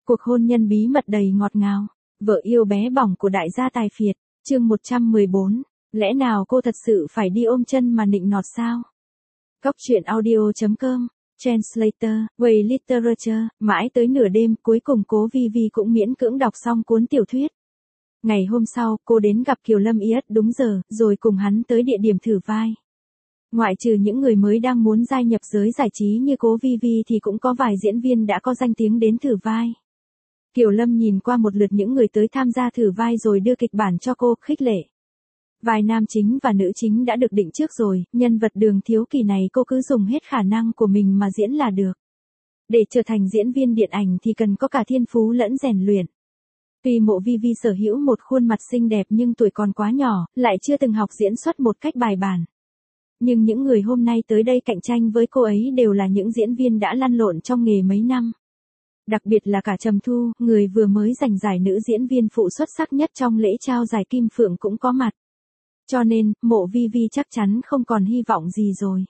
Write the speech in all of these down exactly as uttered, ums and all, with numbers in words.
Cuộc hôn nhân bí mật đầy ngọt ngào, vợ yêu bé bỏng của đại gia tài phiệt, chương một trăm mười bốn, lẽ nào cô thật sự phải đi ôm chân mà nịnh nọt sao? Góc truyện audio chấm com, Translator, Way Literature, mãi tới nửa đêm cuối cùng Cố Vi Vi cũng miễn cưỡng đọc xong cuốn tiểu thuyết. Ngày hôm sau, cô đến gặp Kiều Lâm Yết đúng giờ, rồi cùng hắn tới địa điểm thử vai. Ngoại trừ những người mới đang muốn gia nhập giới giải trí như Cố Vi Vi thì cũng có vài diễn viên đã có danh tiếng đến thử vai. Kiều Lâm nhìn qua một lượt những người tới tham gia thử vai rồi đưa kịch bản cho cô, khích lệ. Vai nam chính và nữ chính đã được định trước rồi, nhân vật Đường Thiếu Kỳ này cô cứ dùng hết khả năng của mình mà diễn là được. Để trở thành diễn viên điện ảnh thì cần có cả thiên phú lẫn rèn luyện. Tuy Mộ Vi Vi sở hữu một khuôn mặt xinh đẹp nhưng tuổi còn quá nhỏ, lại chưa từng học diễn xuất một cách bài bản. Nhưng những người hôm nay tới đây cạnh tranh với cô ấy đều là những diễn viên đã lăn lộn trong nghề mấy năm. Đặc biệt là cả Trầm Thu, người vừa mới giành giải nữ diễn viên phụ xuất sắc nhất trong lễ trao giải Kim Phượng cũng có mặt. Cho nên, Mộ Vi Vi chắc chắn không còn hy vọng gì rồi.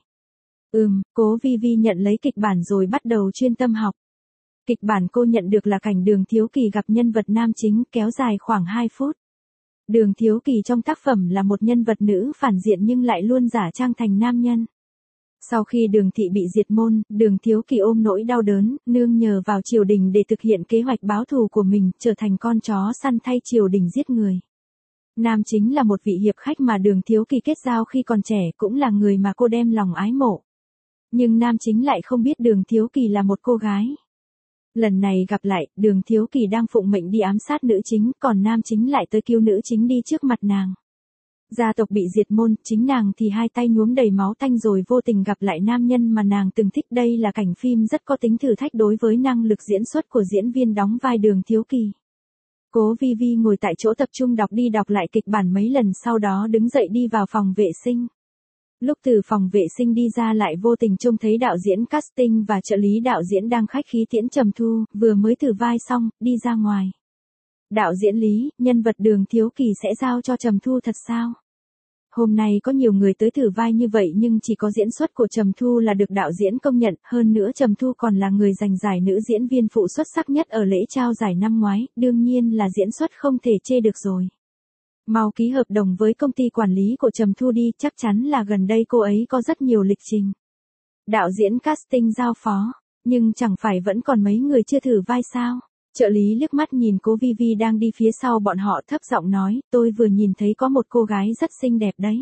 Ừm, Cố Vi Vi nhận lấy kịch bản rồi bắt đầu chuyên tâm học. Kịch bản cô nhận được là cảnh Đường Thiếu Kỳ gặp nhân vật nam chính, kéo dài khoảng hai phút. Đường Thiếu Kỳ trong tác phẩm là một nhân vật nữ phản diện nhưng lại luôn giả trang thành nam nhân. Sau khi Đường thị bị diệt môn, Đường Thiếu Kỳ ôm nỗi đau đớn, nương nhờ vào triều đình để thực hiện kế hoạch báo thù của mình, trở thành con chó săn thay triều đình giết người. Nam chính là một vị hiệp khách mà Đường Thiếu Kỳ kết giao khi còn trẻ, cũng là người mà cô đem lòng ái mộ. Nhưng nam chính lại không biết Đường Thiếu Kỳ là một cô gái. Lần này gặp lại, Đường Thiếu Kỳ đang phụng mệnh đi ám sát nữ chính, còn nam chính lại tới cứu nữ chính đi trước mặt nàng. Gia tộc bị diệt môn, chính nàng thì hai tay nhuốm đầy máu tanh rồi vô tình gặp lại nam nhân mà nàng từng thích. Đây là cảnh phim rất có tính thử thách đối với năng lực diễn xuất của diễn viên đóng vai Đường Thiếu Kỳ. Cố Vi Vi ngồi tại chỗ tập trung đọc đi đọc lại kịch bản mấy lần, sau đó đứng dậy đi vào phòng vệ sinh. Lúc từ phòng vệ sinh đi ra lại vô tình trông thấy đạo diễn casting và trợ lý đạo diễn đang khách khí tiễn Trầm Thu, vừa mới thử vai xong, đi ra ngoài. Đạo diễn Lý, nhân vật Đường Thiếu Kỳ sẽ giao cho Trầm Thu thật sao? Hôm nay có nhiều người tới thử vai như vậy nhưng chỉ có diễn xuất của Trầm Thu là được đạo diễn công nhận, hơn nữa Trầm Thu còn là người giành giải nữ diễn viên phụ xuất sắc nhất ở lễ trao giải năm ngoái, đương nhiên là diễn xuất không thể chê được rồi. Mau ký hợp đồng với công ty quản lý của Trầm Thu đi, chắc chắn là gần đây cô ấy có rất nhiều lịch trình. Đạo diễn casting giao phó, nhưng chẳng phải vẫn còn mấy người chưa thử vai sao? Trợ lý liếc mắt nhìn Cố Vi Vi đang đi phía sau bọn họ, thấp giọng nói, tôi vừa nhìn thấy có một cô gái rất xinh đẹp đấy.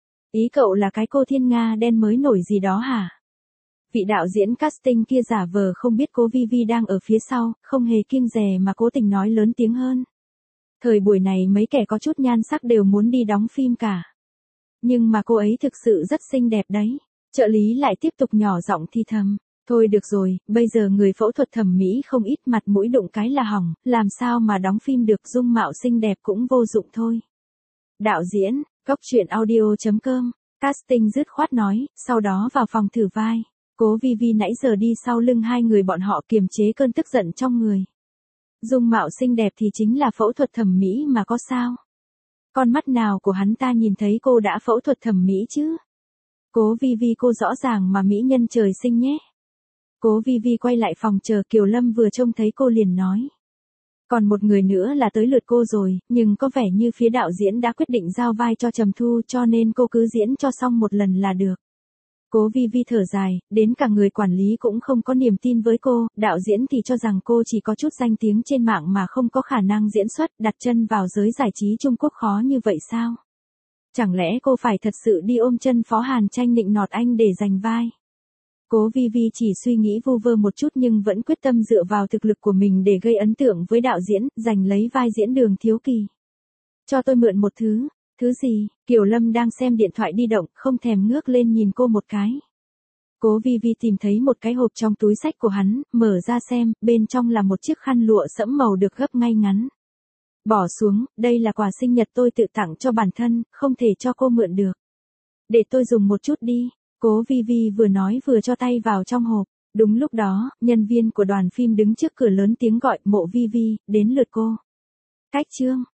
Ý cậu là cái cô thiên nga đen mới nổi gì đó hả? Vị đạo diễn casting kia giả vờ không biết Cố Vi Vi đang ở phía sau, không hề kiêng dè mà cố tình nói lớn tiếng hơn. Thời buổi này mấy kẻ có chút nhan sắc đều muốn đi đóng phim cả. Nhưng mà cô ấy thực sự rất xinh đẹp đấy. Trợ lý lại tiếp tục nhỏ giọng thi thầm. Thôi được rồi, bây giờ người phẫu thuật thẩm mỹ không ít, mặt mũi đụng cái là hỏng, làm sao mà đóng phim được, dung mạo xinh đẹp cũng vô dụng thôi. Đạo diễn, góc truyện audio chấm com, casting dứt khoát nói, sau đó vào phòng thử vai. Cố Vi Vi nãy giờ đi sau lưng hai người bọn họ kiềm chế cơn tức giận trong người. Dung mạo xinh đẹp thì chính là phẫu thuật thẩm mỹ mà có sao? Con mắt nào của hắn ta nhìn thấy cô đã phẫu thuật thẩm mỹ chứ? Cố Vi Vi cô rõ ràng mà mỹ nhân trời sinh nhé. Cố Vi Vi quay lại phòng chờ, Kiều Lâm vừa trông thấy cô liền nói. Còn một người nữa là tới lượt cô rồi, nhưng có vẻ như phía đạo diễn đã quyết định giao vai cho Trầm Thu, cho nên cô cứ diễn cho xong một lần là được. Cố Vi Vi thở dài, đến cả người quản lý cũng không có niềm tin với cô, đạo diễn thì cho rằng cô chỉ có chút danh tiếng trên mạng mà không có khả năng diễn xuất, đặt chân vào giới giải trí Trung Quốc khó như vậy sao? Chẳng lẽ cô phải thật sự đi ôm chân Phó Hàn Tranh nịnh nọt anh để giành vai? Cố Vi Vi chỉ suy nghĩ vu vơ một chút nhưng vẫn quyết tâm dựa vào thực lực của mình để gây ấn tượng với đạo diễn, giành lấy vai diễn Đường Thiếu Kỳ. Cho tôi mượn một thứ. Thứ gì? Kiều Lâm đang xem điện thoại di động, không thèm ngước lên nhìn cô một cái. Cố Vi Vi tìm thấy một cái hộp trong túi xách của hắn, mở ra xem, bên trong là một chiếc khăn lụa sẫm màu được gấp ngay ngắn. Bỏ xuống, đây là quà sinh nhật tôi tự tặng cho bản thân, không thể cho cô mượn được. Để tôi dùng một chút đi. Cố Vi Vi vừa nói vừa cho tay vào trong hộp. Đúng lúc đó, nhân viên của đoàn phim đứng trước cửa lớn tiếng gọi, Mộ Vi Vi, đến lượt cô. Cách chương.